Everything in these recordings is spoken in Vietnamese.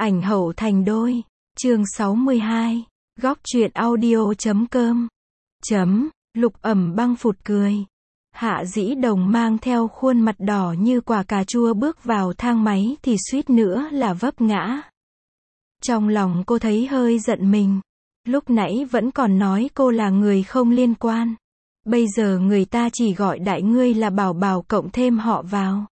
Ảnh hậu thành đôi. Chương 62. Góc truyện audio.com. Lục Ẩm Băng phụt cười. Hạ Dĩ Đồng mang theo khuôn mặt đỏ như quả cà chua bước vào thang máy thì suýt nữa là vấp ngã. Trong lòng cô thấy hơi giận mình. Lúc nãy vẫn còn nói cô là người không liên quan. Bây giờ người ta chỉ gọi đại ngươi là Bảo Bảo cộng thêm họ vào.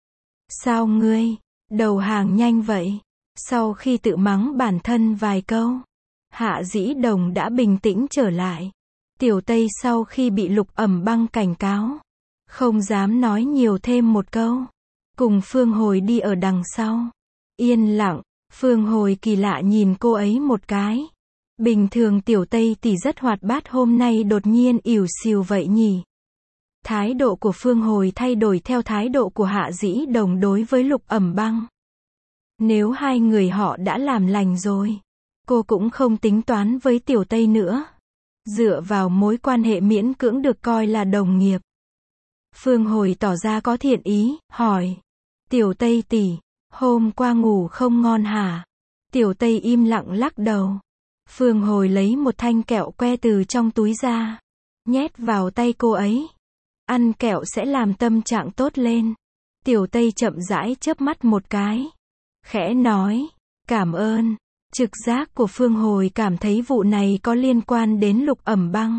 Sao ngươi đầu hàng nhanh vậy? Sau khi tự mắng bản thân vài câu, Hạ Dĩ Đồng đã bình tĩnh trở lại. Tiểu Tây sau khi bị Lục Ẩm Băng cảnh cáo, không dám nói nhiều thêm một câu. Cùng Phương Hồi đi ở đằng sau. Yên lặng, Phương Hồi kỳ lạ nhìn cô ấy một cái. Bình thường Tiểu Tây tỷ rất hoạt bát, hôm nay đột nhiên ỉu xìu vậy nhỉ? Thái độ của Phương Hồi thay đổi theo thái độ của Hạ Dĩ Đồng đối với Lục Ẩm Băng. Nếu hai người họ đã làm lành rồi, cô cũng không tính toán với Tiểu Tây nữa. Dựa vào mối quan hệ miễn cưỡng được coi là đồng nghiệp. Phương Hồi tỏ ra có thiện ý, hỏi. Tiểu Tây tỷ, hôm qua ngủ không ngon hả? Tiểu Tây im lặng lắc đầu. Phương Hồi lấy một thanh kẹo que từ trong túi ra, nhét vào tay cô ấy. Ăn kẹo sẽ làm tâm trạng tốt lên. Tiểu Tây chậm rãi chớp mắt một cái, khẽ nói, cảm ơn. Trực giác của Phương Hồi cảm thấy vụ này có liên quan đến Lục Ẩm Băng.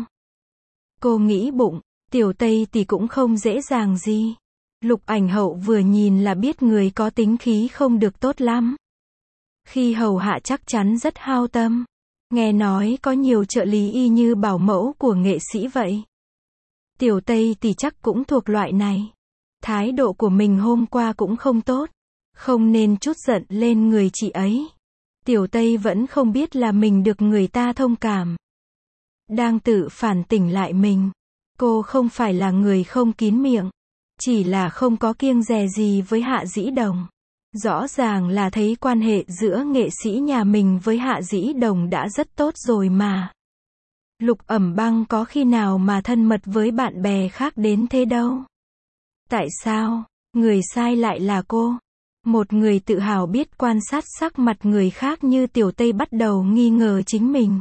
Cô nghĩ bụng, Tiểu Tây thì cũng không dễ dàng gì. Lục Ảnh Hậu vừa nhìn là biết người có tính khí không được tốt lắm. Khi hầu hạ chắc chắn rất hao tâm. Nghe nói có nhiều trợ lý y như bảo mẫu của nghệ sĩ vậy. Tiểu Tây thì chắc cũng thuộc loại này. Thái độ của mình hôm qua cũng không tốt. Không nên trút giận lên người chị ấy. Tiểu Tây vẫn không biết là mình được người ta thông cảm. Đang tự phản tỉnh lại mình. Cô không phải là người không kín miệng. Chỉ là không có kiêng dè gì với Hạ Dĩ Đồng. Rõ ràng là thấy quan hệ giữa nghệ sĩ nhà mình với Hạ Dĩ Đồng đã rất tốt rồi mà. Lục Ẩm Băng có khi nào mà thân mật với bạn bè khác đến thế đâu. Tại sao, người sai lại là cô? Một người tự hào biết quan sát sắc mặt người khác như Tiểu Tây bắt đầu nghi ngờ chính mình.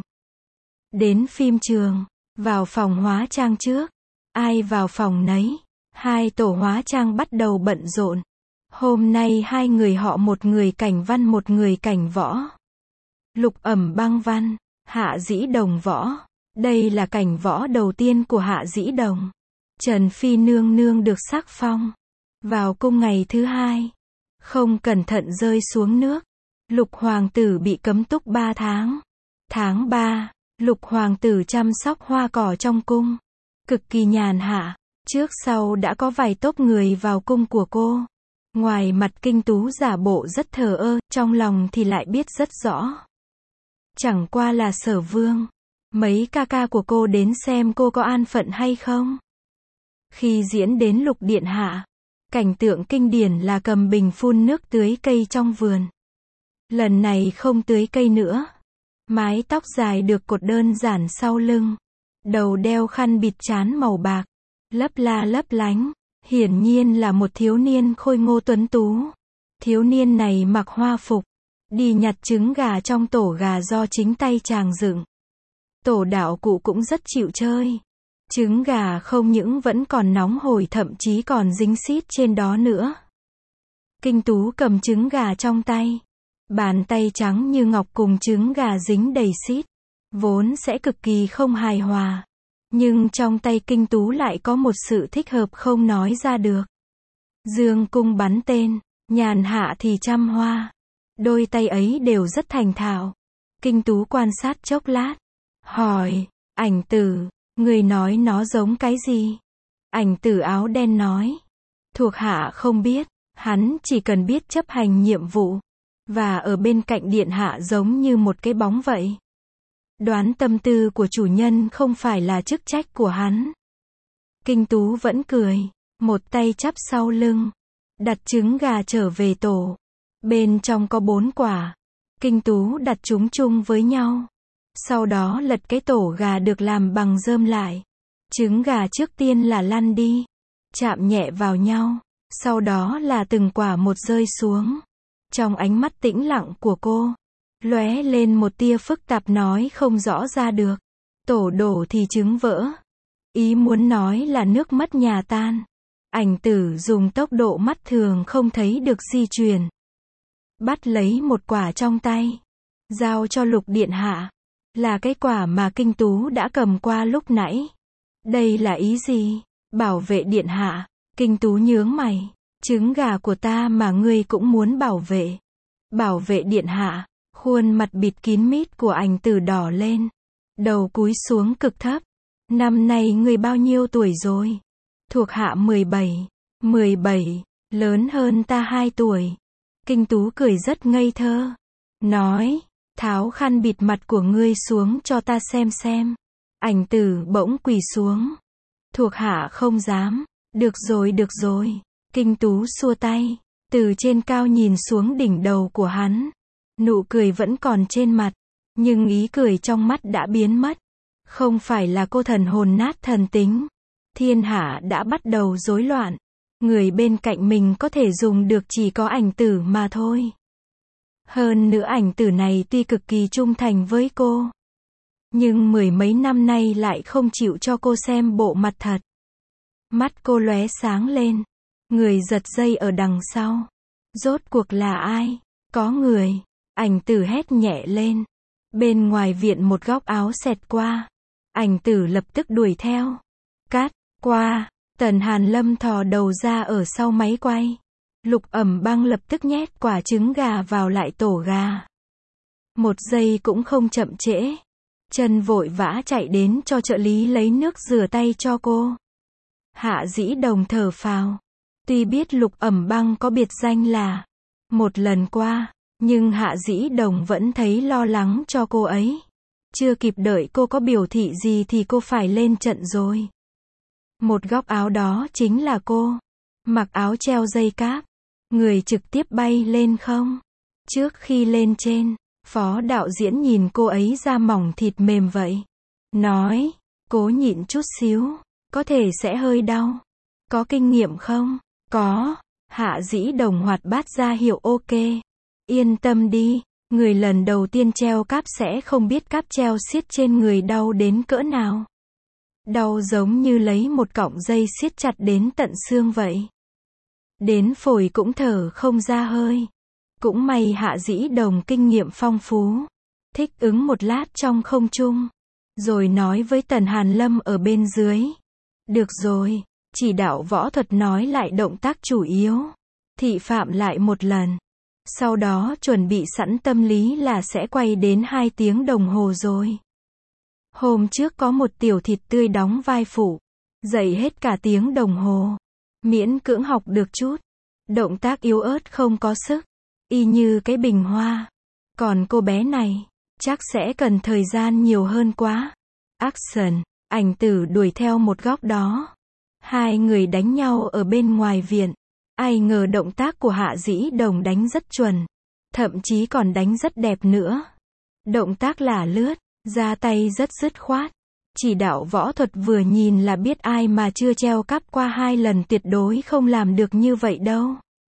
Đến phim trường, vào phòng hóa trang trước. Ai vào phòng nấy. Hai tổ hóa trang bắt đầu bận rộn. Hôm nay hai người họ, một người cảnh văn một người cảnh võ. Lục Ẩm Băng văn, Hạ Dĩ Đồng võ. Đây là cảnh võ đầu tiên của Hạ Dĩ Đồng. Trần Phi nương nương được sắc phong. Vào cung ngày thứ hai. Không cẩn thận rơi xuống nước. Lục hoàng tử bị cấm túc 3 tháng. Tháng 3, Lục hoàng tử chăm sóc hoa cỏ trong cung. Cực kỳ nhàn hạ. Trước sau đã có vài tốp người vào cung của cô. Ngoài mặt Kinh Tú giả bộ rất thờ ơ, trong lòng thì lại biết rất rõ. Chẳng qua là Sở Vương. Mấy ca ca của cô đến xem cô có an phận hay không. Khi diễn đến Lục Điện Hạ, cảnh tượng kinh điển là cầm bình phun nước tưới cây trong vườn. Lần này không tưới cây nữa. Mái tóc dài được cột đơn giản sau lưng. Đầu đeo khăn bịt trán màu bạc. Lấp la lấp lánh. Hiển nhiên là một thiếu niên khôi ngô tuấn tú. Thiếu niên này mặc hoa phục. Đi nhặt trứng gà trong tổ gà do chính tay chàng dựng. Tổ đạo cụ cũng rất chịu chơi. Trứng gà không những vẫn còn nóng hổi, thậm chí còn dính xít trên đó nữa. Kinh Tú cầm trứng gà trong tay. Bàn tay trắng như ngọc cùng trứng gà dính đầy xít. Vốn sẽ cực kỳ không hài hòa. Nhưng trong tay Kinh Tú lại có một sự thích hợp không nói ra được. Dương cung bắn tên, nhàn hạ thì trăm hoa. Đôi tay ấy đều rất thành thạo. Kinh Tú quan sát chốc lát. Hỏi, Ảnh Tử, người nói nó giống cái gì? Ảnh Tử áo đen nói. Thuộc hạ không biết, hắn chỉ cần biết chấp hành nhiệm vụ. Và ở bên cạnh điện hạ giống như một cái bóng vậy. Đoán tâm tư của chủ nhân không phải là chức trách của hắn. Kinh Tú vẫn cười, một tay chắp sau lưng, đặt trứng gà trở về tổ. Bên trong có 4 quả. Kinh Tú đặt chúng chung với nhau. Sau đó lật cái tổ gà được làm bằng rơm lại. Trứng gà trước tiên là lăn đi, chạm nhẹ vào nhau. Sau đó là từng quả một rơi xuống. Trong ánh mắt tĩnh lặng của cô, lóe lên một tia phức tạp nói không rõ ra được. Tổ đổ thì trứng vỡ. Ý muốn nói là nước mất nhà tan. Ảnh tử dùng tốc độ mắt thường không thấy được di chuyển. Bắt lấy một quả trong tay. Giao cho Lục điện hạ. Là cái quả mà Kinh Tú đã cầm qua lúc nãy. Đây là ý gì? Bảo vệ điện hạ. Kinh Tú nhướng mày. Trứng gà của ta mà ngươi cũng muốn bảo vệ. Bảo vệ điện hạ. Khuôn mặt bịt kín mít của ảnh tử đỏ lên. Đầu cúi xuống cực thấp. Năm nay ngươi bao nhiêu tuổi rồi? Thuộc hạ 17. 17, lớn hơn ta 2 tuổi. Kinh Tú cười rất ngây thơ. Nói, tháo khăn bịt mặt của ngươi xuống cho ta xem. Ảnh tử bỗng quỳ xuống. Thuộc hạ không dám. Được rồi. Kinh Tú xua tay. Từ trên cao nhìn xuống đỉnh đầu của hắn. Nụ cười vẫn còn trên mặt. Nhưng ý cười trong mắt đã biến mất. Không phải là cô thần hồn nát thần tính. Thiên hạ đã bắt đầu rối loạn. Người bên cạnh mình có thể dùng được chỉ có ảnh tử mà thôi. Hơn nữa ảnh tử này tuy cực kỳ trung thành với cô. Nhưng 10 mấy năm nay lại không chịu cho cô xem bộ mặt thật. Mắt cô lóe sáng lên. Người giật dây ở đằng sau. Rốt cuộc là ai? Có người. Ảnh tử hét nhẹ lên. Bên ngoài viện một góc áo xẹt qua. Ảnh tử lập tức đuổi theo. Cắt qua. Tần Hàn Lâm thò đầu ra ở sau máy quay. Lục Ẩm Băng lập tức nhét quả trứng gà vào lại tổ gà. Một giây cũng không chậm trễ. Chân vội vã chạy đến cho trợ lý lấy nước rửa tay cho cô. Hạ Dĩ Đồng thở phào. Tuy biết Lục Ẩm Băng có biệt danh là một lần qua, nhưng Hạ Dĩ Đồng vẫn thấy lo lắng cho cô ấy. Chưa kịp đợi cô có biểu thị gì thì cô phải lên trận rồi. Một góc áo đó chính là cô. Mặc áo treo dây cáp. Người trực tiếp bay lên không. Trước khi lên trên, phó đạo diễn nhìn cô ấy da mỏng thịt mềm vậy. Nói, cố nhịn chút xíu. Có thể sẽ hơi đau. Có kinh nghiệm không? Có. Hạ Dĩ Đồng hoạt bát ra hiệu ok. Yên tâm đi. Người lần đầu tiên treo cáp sẽ không biết cáp treo siết trên người đau đến cỡ nào. Đau giống như lấy một cọng dây siết chặt đến tận xương vậy. Đến phổi cũng thở không ra hơi. Cũng may Hạ Dĩ Đồng kinh nghiệm phong phú. Thích ứng một lát trong không trung. Rồi nói với Tần Hàn Lâm ở bên dưới. Được rồi, chỉ đạo võ thuật nói lại động tác chủ yếu. Thị phạm lại một lần. Sau đó chuẩn bị sẵn tâm lý là sẽ quay đến 2 tiếng đồng hồ rồi. Hôm trước có một tiểu thịt tươi đóng vai phụ. Dậy hết cả tiếng đồng hồ. Miễn cưỡng học được chút. Động tác yếu ớt không có sức. Y như cái bình hoa. Còn cô bé này, chắc sẽ cần thời gian nhiều hơn quá. Action, ảnh tử đuổi theo một góc đó. 2 người đánh nhau ở bên ngoài viện. Ai ngờ động tác của Hạ Dĩ Đồng đánh rất chuẩn. Thậm chí còn đánh rất đẹp nữa. Động tác là lướt, ra tay rất dứt khoát. Chỉ đạo võ thuật vừa nhìn là biết ai mà chưa treo cáp qua 2 lần tuyệt đối không làm được như vậy đâu.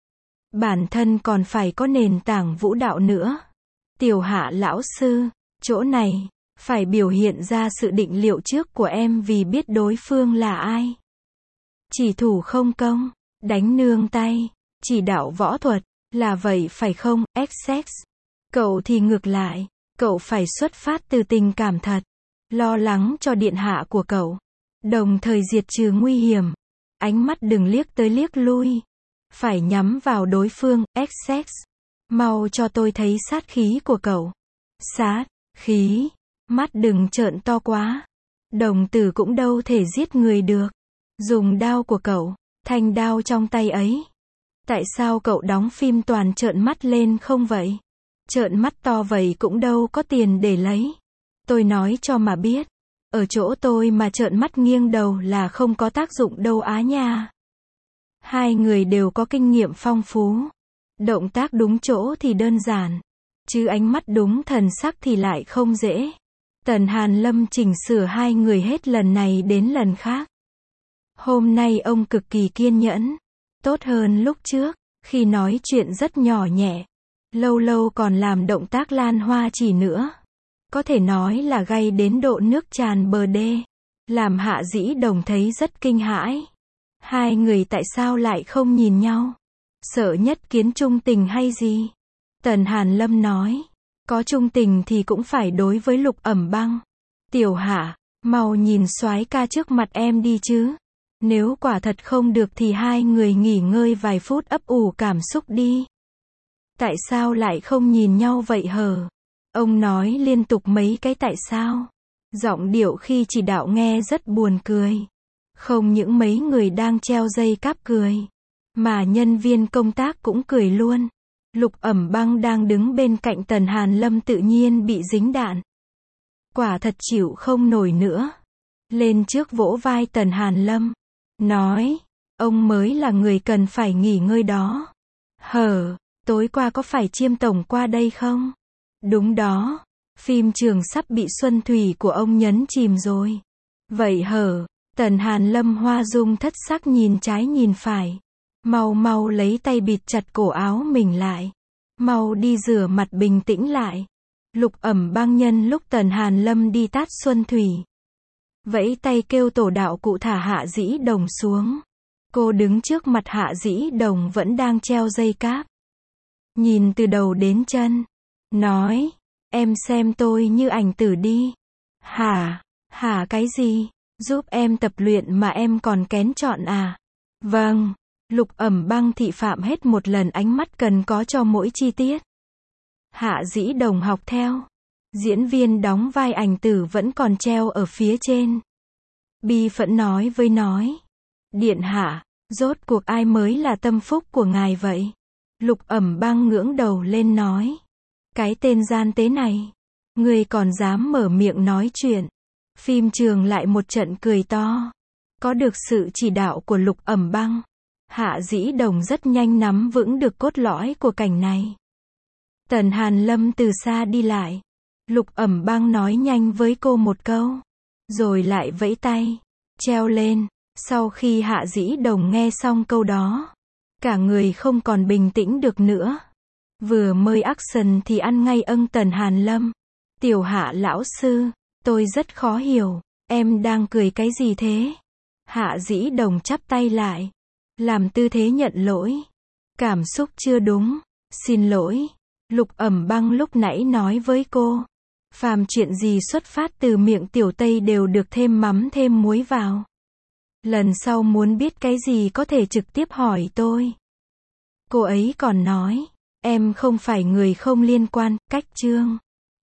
Bản thân còn phải có nền tảng vũ đạo nữa. Tiểu Hạ lão sư, chỗ này, phải biểu hiện ra sự định liệu trước của em vì biết đối phương là ai. Chỉ thủ không công, đánh nương tay, chỉ đạo võ thuật, là vậy phải không, XX? Cậu thì ngược lại, cậu phải xuất phát từ tình cảm thật, lo lắng cho điện hạ của cậu, đồng thời diệt trừ nguy hiểm. Ánh mắt đừng liếc tới liếc lui, phải nhắm vào đối phương, XX. Mau cho tôi thấy sát khí của cậu. Sát khí, mắt đừng trợn to quá. Đồng tử cũng đâu thể giết người được. Dùng đao của cậu, thanh đao trong tay ấy. Tại sao cậu đóng phim toàn trợn mắt lên không vậy? Trợn mắt to vậy cũng đâu có tiền để lấy. Tôi nói cho mà biết. Ở chỗ tôi mà trợn mắt nghiêng đầu là không có tác dụng đâu á nha. 2 người đều có kinh nghiệm phong phú. Động tác đúng chỗ thì đơn giản. Chứ ánh mắt đúng thần sắc thì lại không dễ. Tần Hàn Lâm chỉnh sửa 2 người hết lần này đến lần khác. Hôm nay ông cực kỳ kiên nhẫn. Tốt hơn lúc trước, khi nói chuyện rất nhỏ nhẹ. Lâu lâu còn làm động tác lan hoa chỉ nữa. Có thể nói là gay đến độ nước tràn bờ đê. Làm Hạ Dĩ Đồng thấy rất kinh hãi. Hai người tại sao lại không nhìn nhau? Sợ nhất kiến chung tình hay gì? Tần Hàn Lâm nói. Có chung tình thì cũng phải đối với Lục Ẩm Băng. Tiểu Hạ, mau nhìn soái ca trước mặt em đi chứ. Nếu quả thật không được thì hai người nghỉ ngơi vài phút ấp ủ cảm xúc đi. Tại sao lại không nhìn nhau vậy hờ? Ông nói liên tục mấy cái tại sao. Giọng điệu khi chỉ đạo nghe rất buồn cười. Không những mấy người đang treo dây cáp cười, mà nhân viên công tác cũng cười luôn. Lục Ẩm Băng đang đứng bên cạnh Tần Hàn Lâm tự nhiên bị dính đạn. Quả thật chịu không nổi nữa. Lên trước vỗ vai Tần Hàn Lâm. Nói, ông mới là người cần phải nghỉ ngơi đó. Hở, tối qua có phải Chiêm Tổng qua đây không? Đúng đó, phim trường sắp bị Xuân Thủy của ông nhấn chìm rồi. Vậy hở, Tần Hàn Lâm hoa dung thất sắc nhìn trái nhìn phải. Mau mau lấy tay bịt chặt cổ áo mình lại. Mau đi rửa mặt bình tĩnh lại. Lục Ẩm Băng nhân lúc Tần Hàn Lâm đi tát Xuân Thủy. Vẫy tay kêu tổ đạo cụ thả Hạ Dĩ Đồng xuống. Cô đứng trước mặt Hạ Dĩ Đồng vẫn đang treo dây cáp. Nhìn từ đầu đến chân. Nói, em xem tôi như ảnh tử đi. Hả cái gì? Giúp em tập luyện mà em còn kén chọn à? Vâng. Lục Ẩm Băng thị phạm hết một lần ánh mắt cần có cho mỗi chi tiết. Hạ Dĩ Đồng học theo. Diễn viên đóng vai ảnh tử vẫn còn treo ở phía trên. Bi phẫn nói với nói. Điện hạ, rốt cuộc ai mới là tâm phúc của ngài vậy? Lục Ẩm Băng ngưỡng đầu lên nói. Cái tên gian tế này. Người còn dám mở miệng nói chuyện. Phim trường lại một trận cười to. Có được sự chỉ đạo của Lục Ẩm Băng. Hạ Dĩ Đồng rất nhanh nắm vững được cốt lõi của cảnh này. Tần Hàn Lâm từ xa đi lại. Lục Ẩm Băng nói nhanh với cô một câu. Rồi lại vẫy tay. Treo lên. Sau khi Hạ Dĩ Đồng nghe xong câu đó. Cả người không còn bình tĩnh được nữa. Vừa mới action thì ăn ngay Tần Hàn Lâm. Tiểu Hạ lão sư. Tôi rất khó hiểu. Em đang cười cái gì thế? Hạ Dĩ Đồng chắp tay lại. Làm tư thế nhận lỗi. Cảm xúc chưa đúng. Xin lỗi. Lục Ẩm Băng lúc nãy nói với cô. Phàm chuyện gì xuất phát từ miệng tiểu Tây đều được thêm mắm thêm muối vào. Lần sau muốn biết cái gì có thể trực tiếp hỏi tôi. Cô ấy còn nói. Em không phải người không liên quan, cách chương.